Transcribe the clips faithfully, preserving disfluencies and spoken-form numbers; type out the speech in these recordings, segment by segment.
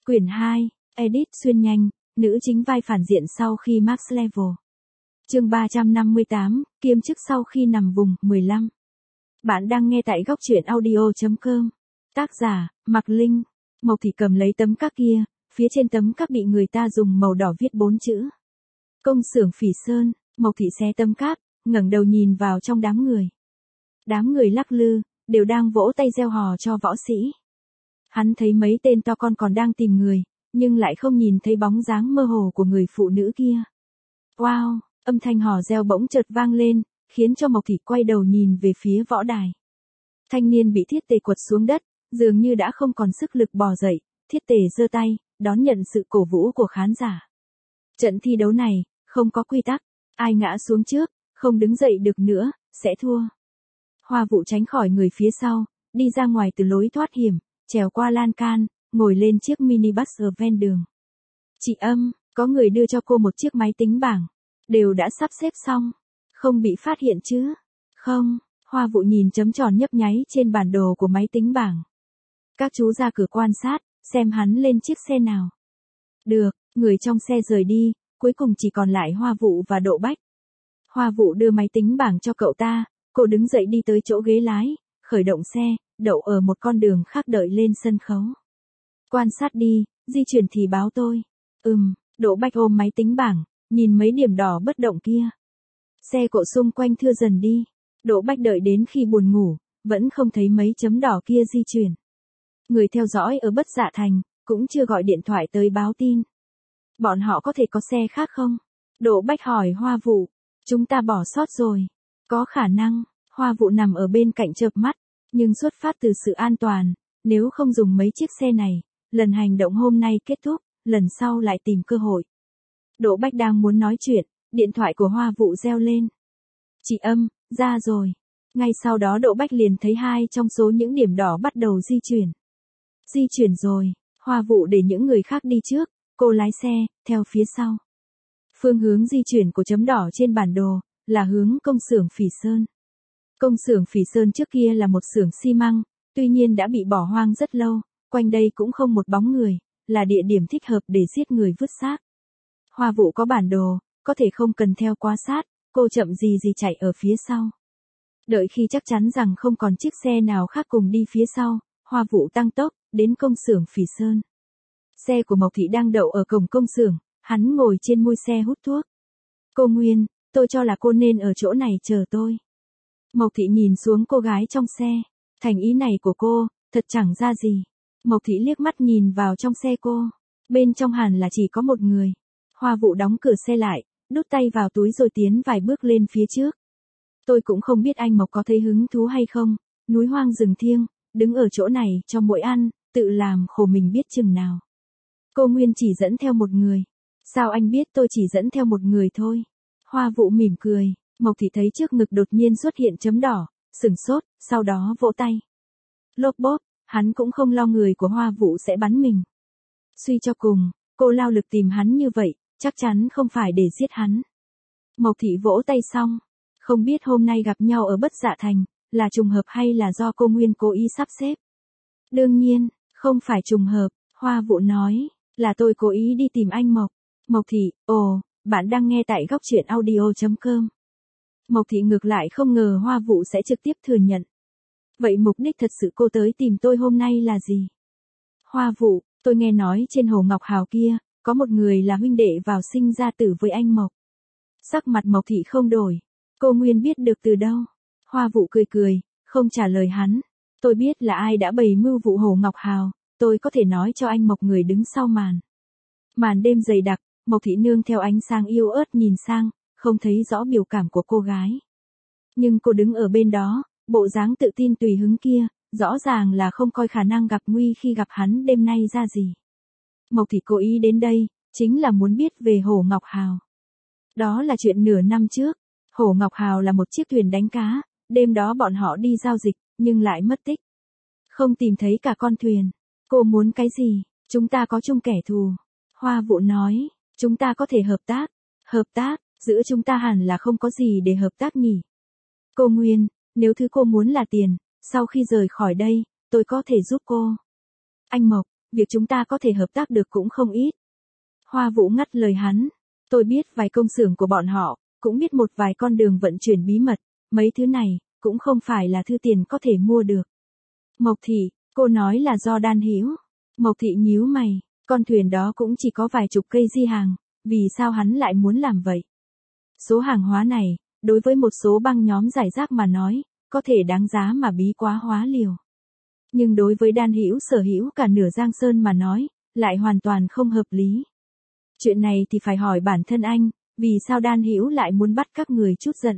Quyển hai, Edit xuyên nhanh, nữ chính vai phản diện sau khi max level. Chương ba trăm năm mươi tám, kiêm chức sau khi nằm vùng, mười lăm. Bạn đang nghe tại góc truyện audio chấm com. Tác giả, Mạc Linh. Mộc Thị cầm lấy tấm cáp kia, phía trên tấm cáp bị người ta dùng màu đỏ viết bốn chữ. Công xưởng Phỉ Sơn. Mộc Thị xé tấm cáp, ngẩng đầu nhìn vào trong đám người. Đám người lắc lư, đều đang vỗ tay reo hò cho võ sĩ. Hắn thấy mấy tên to con còn đang tìm người, nhưng lại không nhìn thấy bóng dáng mơ hồ của người phụ nữ kia. Wow, âm thanh hò reo bỗng chợt vang lên, khiến cho Mộc Thị quay đầu nhìn về phía võ đài. Thanh niên bị Thiết Tề quật xuống đất, dường như đã không còn sức lực bò dậy, Thiết Tề giơ tay, đón nhận sự cổ vũ của khán giả. Trận thi đấu này, không có quy tắc, ai ngã xuống trước, không đứng dậy được nữa, sẽ thua. Hoa Vũ tránh khỏi người phía sau, đi ra ngoài từ lối thoát hiểm, trèo qua lan can, ngồi lên chiếc minibus ở ven đường. Chị Âm, có người đưa cho cô một chiếc máy tính bảng. Đều đã sắp xếp xong. Không bị phát hiện chứ? Không, Hoa Vũ nhìn chấm tròn nhấp nháy trên bản đồ của máy tính bảng. Các chú ra cửa quan sát, xem hắn lên chiếc xe nào. Được, người trong xe rời đi, cuối cùng chỉ còn lại Hoa Vũ và Độ Bách. Hoa Vũ đưa máy tính bảng cho cậu ta, cô đứng dậy đi tới chỗ ghế lái, khởi động xe, đậu ở một con đường khác đợi lên sân khấu. Quan sát đi, di chuyển thì báo tôi. Ừm, Độ Bách ôm máy tính bảng, nhìn mấy điểm đỏ bất động kia. Xe cộ xung quanh thưa dần đi. Độ Bách đợi đến khi buồn ngủ, vẫn không thấy mấy chấm đỏ kia di chuyển. Người theo dõi ở Bất Dạ Thành, cũng chưa gọi điện thoại tới báo tin. Bọn họ có thể có xe khác không? Độ Bách hỏi Hoa Vũ. Chúng ta bỏ sót rồi. Có khả năng. Hoa Vũ nằm ở bên cạnh chợp mắt, nhưng xuất phát từ sự an toàn, nếu không dùng mấy chiếc xe này, lần hành động hôm nay kết thúc, lần sau lại tìm cơ hội. Độ Bách đang muốn nói chuyện, điện thoại của Hoa Vũ reo lên. Chị Âm, ra rồi. Ngay sau đó Độ Bách liền thấy hai trong số những điểm đỏ bắt đầu di chuyển. Di chuyển rồi, Hoa Vũ để những người khác đi trước, cô lái xe, theo phía sau. Phương hướng di chuyển của chấm đỏ trên bản đồ, là hướng công xưởng Phỉ Sơn. Công xưởng Phỉ Sơn trước kia là một xưởng xi măng, tuy nhiên đã bị bỏ hoang rất lâu, quanh đây cũng không một bóng người, là địa điểm thích hợp để giết người vứt xác. Hoa Vũ có bản đồ, có thể không cần theo quá sát, cô chậm gì gì chạy ở phía sau. Đợi khi chắc chắn rằng không còn chiếc xe nào khác cùng đi phía sau, Hoa Vũ tăng tốc, đến công xưởng Phỉ Sơn. Xe của Mộc Thị đang đậu ở cổng công xưởng, hắn ngồi trên mui xe hút thuốc. Cô Nguyên, tôi cho là cô nên ở chỗ này chờ tôi. Mộc Thị nhìn xuống cô gái trong xe. Thành ý này của cô, thật chẳng ra gì. Mộc Thị liếc mắt nhìn vào trong xe cô. Bên trong hẳn là chỉ có một người. Hoa Vũ đóng cửa xe lại, đút tay vào túi rồi tiến vài bước lên phía trước. Tôi cũng không biết anh Mộc có thấy hứng thú hay không. Núi hoang rừng thiêng, đứng ở chỗ này cho mỗi ăn, tự làm khổ mình biết chừng nào. Cô Nguyên chỉ dẫn theo một người. Sao anh biết tôi chỉ dẫn theo một người thôi? Hoa Vũ mỉm cười. Mộc Thị thấy trước ngực đột nhiên xuất hiện chấm đỏ, sửng sốt, sau đó vỗ tay. Lốp bốp, hắn cũng không lo người của Hoa Vũ sẽ bắn mình. Suy cho cùng, cô lao lực tìm hắn như vậy, chắc chắn không phải để giết hắn. Mộc Thị vỗ tay xong, không biết hôm nay gặp nhau ở Bất Dạ Thành, là trùng hợp hay là do cô Nguyên cố ý sắp xếp. Đương nhiên, không phải trùng hợp, Hoa Vũ nói, là tôi cố ý đi tìm anh Mộc. Mộc Thị, ồ, bạn đang nghe tại góc truyện audio chấm com. Mộc Thị ngược lại không ngờ Hoa Vũ sẽ trực tiếp thừa nhận. Vậy mục đích thật sự cô tới tìm tôi hôm nay là gì? Hoa Vũ, tôi nghe nói trên Hồ Ngọc Hào kia, có một người là huynh đệ vào sinh ra tử với anh Mộc. Sắc mặt Mộc Thị không đổi. Cô Nguyên biết được từ đâu? Hoa Vũ cười cười, không trả lời hắn. Tôi biết là ai đã bày mưu vụ Hồ Ngọc Hào, tôi có thể nói cho anh Mộc người đứng sau màn. Màn đêm dày đặc, Mộc Thị nương theo ánh sáng yêu ớt nhìn sang, không thấy rõ biểu cảm của cô gái. Nhưng cô đứng ở bên đó, bộ dáng tự tin tùy hứng kia, rõ ràng là không coi khả năng gặp nguy khi gặp hắn đêm nay ra gì. Mộc Thị cố ý đến đây, chính là muốn biết về Hồ Ngọc Hào. Đó là chuyện nửa năm trước. Hồ Ngọc Hào là một chiếc thuyền đánh cá, đêm đó bọn họ đi giao dịch, nhưng lại mất tích. Không tìm thấy cả con thuyền. Cô muốn cái gì? Chúng ta có chung kẻ thù. Hoa Vũ nói, chúng ta có thể hợp tác. Hợp tác, giữa chúng ta hẳn là không có gì để hợp tác nhỉ. Cô Nguyên, nếu thứ cô muốn là tiền, sau khi rời khỏi đây, tôi có thể giúp cô. Anh Mộc, việc chúng ta có thể hợp tác được cũng không ít. Hoa Vũ ngắt lời hắn. Tôi biết vài công xưởng của bọn họ, cũng biết một vài con đường vận chuyển bí mật, mấy thứ này, cũng không phải là thứ tiền có thể mua được. Mộc Thị, cô nói là do Đan Hữu. Mộc Thị nhíu mày, con thuyền đó cũng chỉ có vài chục cây di hàng, vì sao hắn lại muốn làm vậy? Số hàng hóa này, đối với một số băng nhóm giải rác mà nói, có thể đáng giá mà bí quá hóa liều. Nhưng đối với Đan Hữu sở hữu cả nửa Giang Sơn mà nói, lại hoàn toàn không hợp lý. Chuyện này thì phải hỏi bản thân anh, vì sao Đan Hữu lại muốn bắt các người chút giận?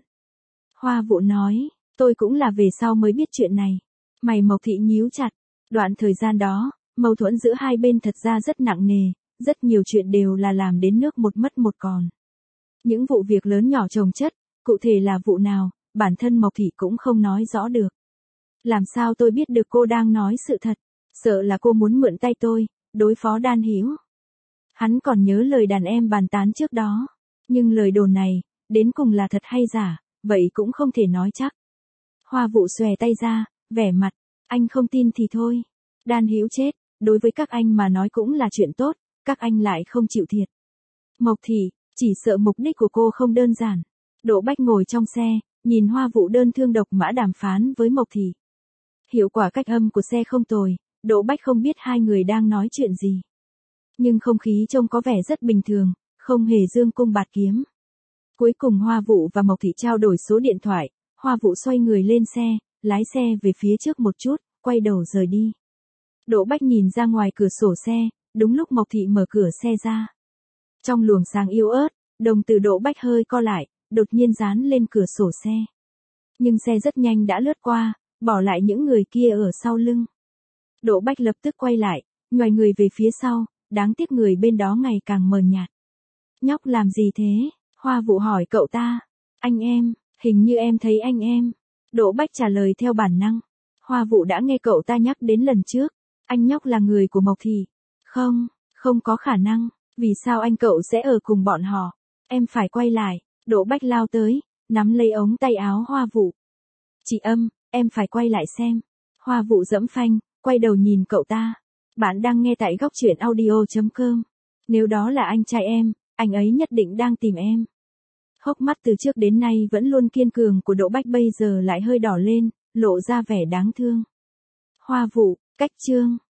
Hoa Vũ nói, tôi cũng là về sau mới biết chuyện này. Mày Mộc Thị nhíu chặt, đoạn thời gian đó, mâu thuẫn giữa hai bên thật ra rất nặng nề, rất nhiều chuyện đều là làm đến nước một mất một còn. Những vụ việc lớn nhỏ chồng chất, cụ thể là vụ nào, bản thân Mộc Thị cũng không nói rõ được. Làm sao tôi biết được cô đang nói sự thật, sợ là cô muốn mượn tay tôi, đối phó Đan Hữu. Hắn còn nhớ lời đàn em bàn tán trước đó, nhưng lời đồn này, đến cùng là thật hay giả, vậy cũng không thể nói chắc. Hoa Vũ xòe tay ra, vẻ mặt, anh không tin thì thôi. Đan Hữu chết, đối với các anh mà nói cũng là chuyện tốt, các anh lại không chịu thiệt. Mộc Thị, chỉ sợ mục đích của cô không đơn giản. Đỗ Bách ngồi trong xe, nhìn Hoa Vũ đơn thương độc mã đàm phán với Mộc Thị. Hiệu quả cách âm của xe không tồi, Đỗ Bách không biết hai người đang nói chuyện gì. Nhưng không khí trông có vẻ rất bình thường, không hề dương cung bạt kiếm. Cuối cùng Hoa Vũ và Mộc Thị trao đổi số điện thoại, Hoa Vũ xoay người lên xe, lái xe về phía trước một chút, quay đầu rời đi. Đỗ Bách nhìn ra ngoài cửa sổ xe, đúng lúc Mộc Thị mở cửa xe ra. Trong luồng sáng yếu ớt, đồng tử Đỗ Bách hơi co lại, đột nhiên dán lên cửa sổ xe. Nhưng xe rất nhanh đã lướt qua, bỏ lại những người kia ở sau lưng. Đỗ Bách lập tức quay lại, nhoài người về phía sau, đáng tiếc người bên đó ngày càng mờ nhạt. Nhóc làm gì thế? Hoa Vũ hỏi cậu ta. Anh em, hình như em thấy anh em. Đỗ Bách trả lời theo bản năng. Hoa Vũ đã nghe cậu ta nhắc đến lần trước. Anh nhóc là người của Mộc Thị. Không, không có khả năng. Vì sao anh cậu sẽ ở cùng bọn họ? Em phải quay lại. Đỗ Bách lao tới, nắm lấy ống tay áo Hoa Vũ. Chị Âm, em phải quay lại xem. Hoa Vũ giẫm phanh, quay đầu nhìn cậu ta. Bạn đang nghe tại góc truyện audio chấm com. Nếu đó là anh trai em, anh ấy nhất định đang tìm em. Hốc mắt từ trước đến nay vẫn luôn kiên cường của Đỗ Bách bây giờ lại hơi đỏ lên, lộ ra vẻ đáng thương. Hoa Vũ, cách chương.